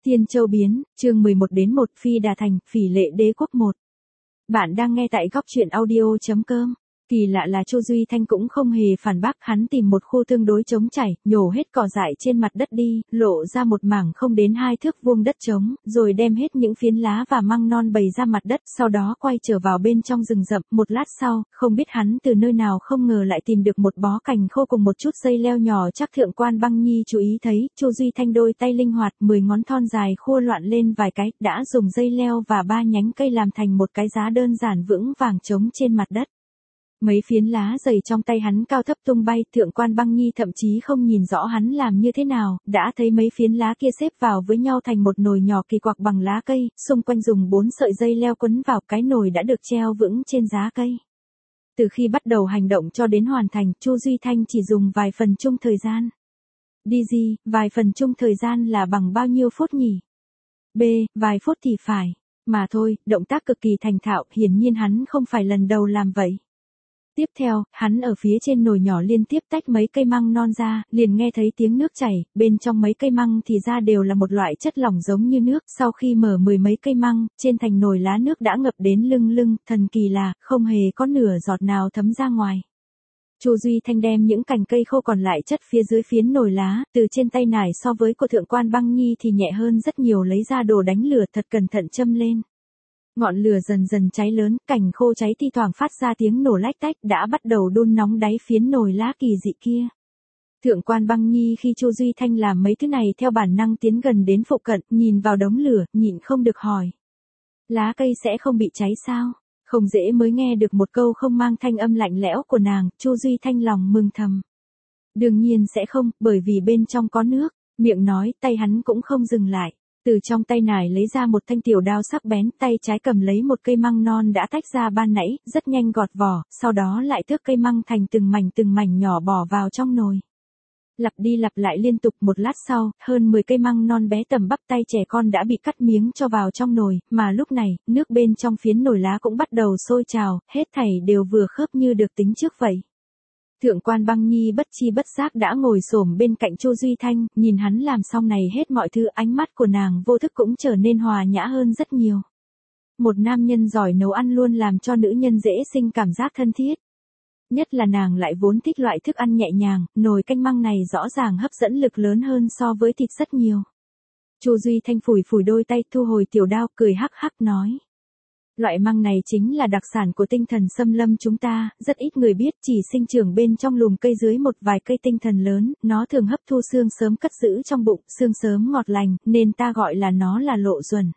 Tiên Châu biến, chương 11-1 Phi Đà Thành, Phỉ Lệ Đế Quốc 1. Bạn đang nghe tại góc truyện audio.com. Kỳ lạ là Chu Duy Thanh cũng không hề phản bác, hắn tìm một khu tương đối trống chảy, nhổ hết cỏ dại trên mặt đất đi, lộ ra một mảng không đến 2 thước vuông đất trống, rồi đem hết những phiến lá và măng non bày ra mặt đất, sau đó quay trở vào bên trong rừng rậm. Một lát sau, không biết hắn từ nơi nào không ngờ lại tìm được một bó cành khô cùng một chút dây leo nhỏ, chắc Thượng Quan Băng Nhi chú ý thấy, Chu Duy Thanh đôi tay linh hoạt, 10 ngón thon dài khua loạn lên vài cái, đã dùng dây leo và 3 nhánh cây làm thành một cái giá đơn giản vững vàng trống trên mặt đất. Mấy phiến lá dày trong tay hắn cao thấp tung bay, Thượng Quan Băng Nhi thậm chí không nhìn rõ hắn làm như thế nào, đã thấy mấy phiến lá kia xếp vào với nhau thành một nồi nhỏ kỳ quặc bằng lá cây, xung quanh dùng 4 sợi dây leo quấn vào, cái nồi đã được treo vững trên giá cây. Từ khi bắt đầu hành động cho đến hoàn thành, Chu Duy Thanh chỉ dùng vài phần chung thời gian. Đi gì, vài phần chung thời gian là bằng bao nhiêu phút nhỉ? B, vài phút thì phải. Mà thôi, động tác cực kỳ thành thạo, hiển nhiên hắn không phải lần đầu làm vậy. Tiếp theo, hắn ở phía trên nồi nhỏ liên tiếp tách mấy cây măng non ra, liền nghe thấy tiếng nước chảy, bên trong mấy cây măng thì ra đều là một loại chất lỏng giống như nước, sau khi mở 10 mấy cây măng, trên thành nồi lá nước đã ngập đến lưng, thần kỳ là, không hề có nửa giọt nào thấm ra ngoài. Chu Duy Thanh đem những cành cây khô còn lại chất phía dưới phiến nồi lá, từ trên tay nải so với của Thượng Quan Băng Nhi thì nhẹ hơn rất nhiều, lấy ra đồ đánh lửa thật cẩn thận châm lên. Ngọn lửa dần dần cháy lớn, cành khô cháy thi thoảng phát ra tiếng nổ lách tách, đã bắt đầu đun nóng đáy phiến nồi lá kỳ dị kia. Thượng Quan Băng Nhi khi Chu Duy Thanh làm mấy thứ này theo bản năng tiến gần đến phụ cận, nhìn vào đống lửa, nhịn không được hỏi. Lá cây sẽ không bị cháy sao? Không dễ mới nghe được một câu không mang thanh âm lạnh lẽo của nàng, Chu Duy Thanh lòng mừng thầm. Đương nhiên sẽ không, bởi vì bên trong có nước, miệng nói, tay hắn cũng không dừng lại. Từ trong tay nải lấy ra một thanh tiểu đao sắc bén, tay trái cầm lấy một cây măng non đã tách ra ban nãy, rất nhanh gọt vỏ, sau đó lại thước cây măng thành từng mảnh nhỏ bỏ vào trong nồi. Lặp đi lặp lại liên tục, một lát sau, hơn 10 cây măng non bé tầm bắp tay trẻ con đã bị cắt miếng cho vào trong nồi, mà lúc này, nước bên trong phiến nồi lá cũng bắt đầu sôi trào, hết thảy đều vừa khớp như được tính trước vậy. Thượng Quan Băng Nhi bất chi bất giác đã ngồi xổm bên cạnh Chu Duy Thanh, nhìn hắn làm xong này hết mọi thứ, ánh mắt của nàng vô thức cũng trở nên hòa nhã hơn rất nhiều. Một nam nhân giỏi nấu ăn luôn làm cho nữ nhân dễ sinh cảm giác thân thiết. Nhất là nàng lại vốn thích loại thức ăn nhẹ nhàng, nồi canh măng này rõ ràng hấp dẫn lực lớn hơn so với thịt rất nhiều. Chu Duy Thanh phủi đôi tay, thu hồi tiểu đao, cười hắc hắc nói. Loại măng này chính là đặc sản của tinh thần xâm lâm chúng ta, rất ít người biết, chỉ sinh trưởng bên trong lùm cây dưới một vài cây tinh thần lớn, nó thường hấp thu xương sớm cất giữ trong bụng, xương sớm ngọt lành, nên ta gọi là nó là lộ duẩn.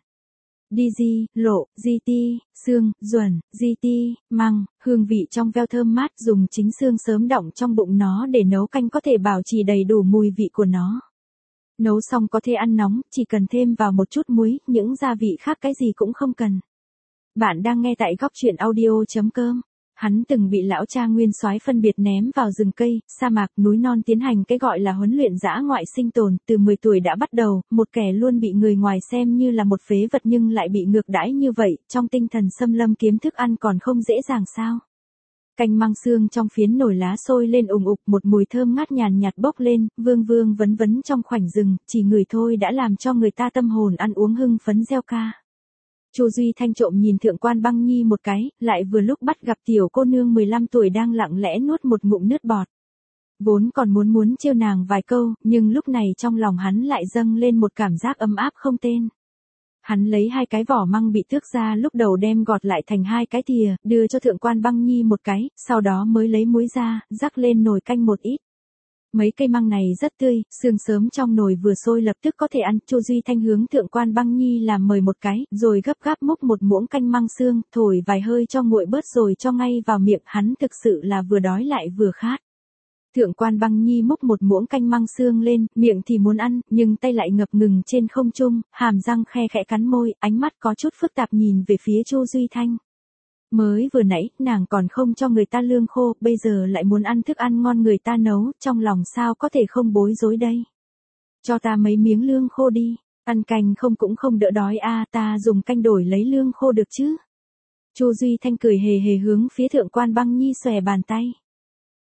Di, lộ, di ti, xương, duẩn, di ti, măng, hương vị trong veo thơm mát, dùng chính xương sớm đọng trong bụng nó để nấu canh có thể bảo trì đầy đủ mùi vị của nó. Nấu xong có thể ăn nóng, chỉ cần thêm vào một chút muối, những gia vị khác cái gì cũng không cần. Bạn đang nghe tại góc truyện audio.com. Hắn từng bị lão cha nguyên soái phân biệt ném vào rừng cây, sa mạc, núi non tiến hành cái gọi là huấn luyện dã ngoại sinh tồn, từ 10 tuổi đã bắt đầu, một kẻ luôn bị người ngoài xem như là một phế vật nhưng lại bị ngược đãi như vậy, trong tinh thần xâm lâm kiếm thức ăn còn không dễ dàng sao? Canh măng xương trong phiến nồi lá sôi lên ùng ục, một mùi thơm ngát nhàn nhạt bốc lên, vương vấn vấn trong khoảnh rừng, chỉ ngửi thôi đã làm cho người ta tâm hồn ăn uống hưng phấn reo ca. Chu Duy Thanh trộm nhìn Thượng Quan Băng Nhi một cái, lại vừa lúc bắt gặp tiểu cô nương 15 tuổi đang lặng lẽ nuốt một ngụm nước bọt. Vốn còn muốn trêu nàng vài câu, nhưng lúc này trong lòng hắn lại dâng lên một cảm giác ấm áp không tên. Hắn lấy 2 cái vỏ măng bị tước ra, lúc đầu đem gọt lại thành 2 cái thìa, đưa cho Thượng Quan Băng Nhi một cái, sau đó mới lấy muối ra, rắc lên nồi canh một ít. Mấy cây măng này rất tươi, xương sớm trong nồi vừa sôi lập tức có thể ăn. Chu Duy Thanh hướng Thượng Quan Băng Nhi làm mời một cái, rồi gấp gáp múc một muỗng canh măng xương, thổi vài hơi cho nguội bớt rồi cho ngay vào miệng, hắn thực sự là vừa đói lại vừa khát. Thượng Quan Băng Nhi múc một muỗng canh măng xương lên, miệng thì muốn ăn, nhưng tay lại ngập ngừng trên không trung, hàm răng khe khẽ cắn môi, ánh mắt có chút phức tạp nhìn về phía Chu Duy Thanh. Mới vừa nãy, nàng còn không cho người ta lương khô, bây giờ lại muốn ăn thức ăn ngon người ta nấu, trong lòng sao có thể không bối rối đây. Cho ta mấy miếng lương khô đi, ăn canh không cũng không đỡ đói a, ta dùng canh đổi lấy lương khô được chứ. Chu Duy Thanh cười hề hề hướng phía Thượng Quan Băng Nhi xòe bàn tay.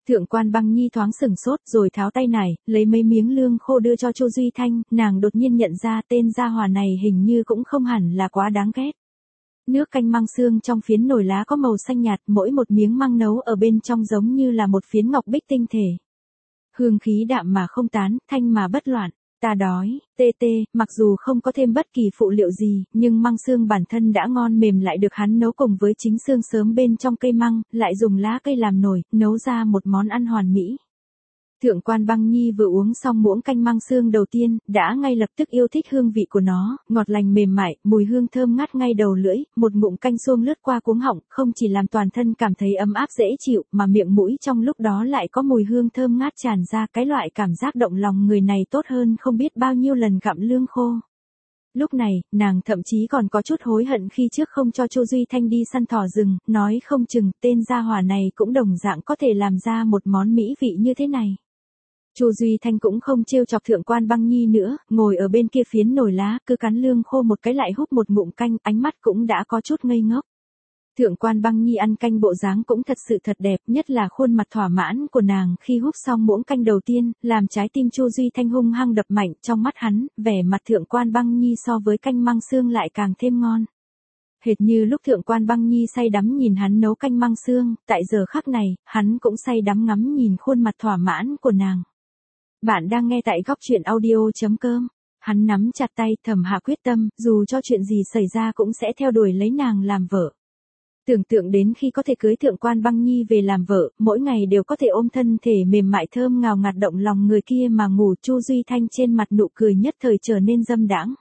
Thượng quan Băng Nhi thoáng sửng sốt rồi tháo tay nải, lấy mấy miếng lương khô đưa cho Chu Duy Thanh, nàng đột nhiên nhận ra tên gia hỏa này hình như cũng không hẳn là quá đáng ghét. Nước canh măng xương trong phiến nồi lá có màu xanh nhạt, mỗi một miếng măng nấu ở bên trong giống như là một phiến ngọc bích tinh thể. Hương khí đạm mà không tán, thanh mà bất loạn. Ta đói, mặc dù không có thêm bất kỳ phụ liệu gì, nhưng măng xương bản thân đã ngon mềm lại được hắn nấu cùng với chính xương sớm bên trong cây măng, lại dùng lá cây làm nồi, nấu ra một món ăn hoàn mỹ. Thượng quan Băng Nhi vừa uống xong muỗng canh măng xương đầu tiên, đã ngay lập tức yêu thích hương vị của nó, ngọt lành mềm mại, mùi hương thơm ngát ngay đầu lưỡi, một ngụm canh xuông lướt qua cuống họng, không chỉ làm toàn thân cảm thấy ấm áp dễ chịu, mà miệng mũi trong lúc đó lại có mùi hương thơm ngát tràn ra, cái loại cảm giác động lòng người này tốt hơn không biết bao nhiêu lần gặm lương khô. Lúc này, nàng thậm chí còn có chút hối hận khi trước không cho Chu Duy Thanh đi săn thỏ rừng, nói không chừng tên gia hỏa này cũng đồng dạng có thể làm ra một món mỹ vị như thế này. Chu Duy Thanh cũng không trêu chọc Thượng quan Băng Nhi nữa, ngồi ở bên kia phiến nồi lá, cứ cắn lương khô một cái lại húp một ngụm canh, ánh mắt cũng đã có chút ngây ngốc. Thượng quan Băng Nhi ăn canh bộ dáng cũng thật sự thật đẹp, nhất là khuôn mặt thỏa mãn của nàng khi húp xong muỗng canh đầu tiên, làm trái tim Chu Duy Thanh hung hăng đập mạnh, trong mắt hắn, vẻ mặt Thượng quan Băng Nhi so với canh măng xương lại càng thêm ngon. Hệt như lúc Thượng quan Băng Nhi say đắm nhìn hắn nấu canh măng xương, tại giờ khắc này, hắn cũng say đắm ngắm nhìn khuôn mặt thỏa mãn của nàng. Bạn đang nghe tại góc truyện audio.com. Hắn nắm chặt tay, thầm hạ quyết tâm, dù cho chuyện gì xảy ra cũng sẽ theo đuổi lấy nàng làm vợ. Tưởng tượng đến khi có thể cưới Thượng quan Băng Nhi về làm vợ, mỗi ngày đều có thể ôm thân thể mềm mại thơm ngào ngạt động lòng người kia mà ngủ, Chu Duy Thanh trên mặt nụ cười nhất thời trở nên dâm đãng.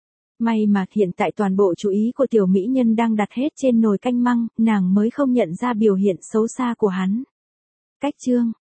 May mà hiện tại toàn bộ chú ý của tiểu mỹ nhân đang đặt hết trên nồi canh măng, nàng mới không nhận ra biểu hiện xấu xa của hắn. Cách chương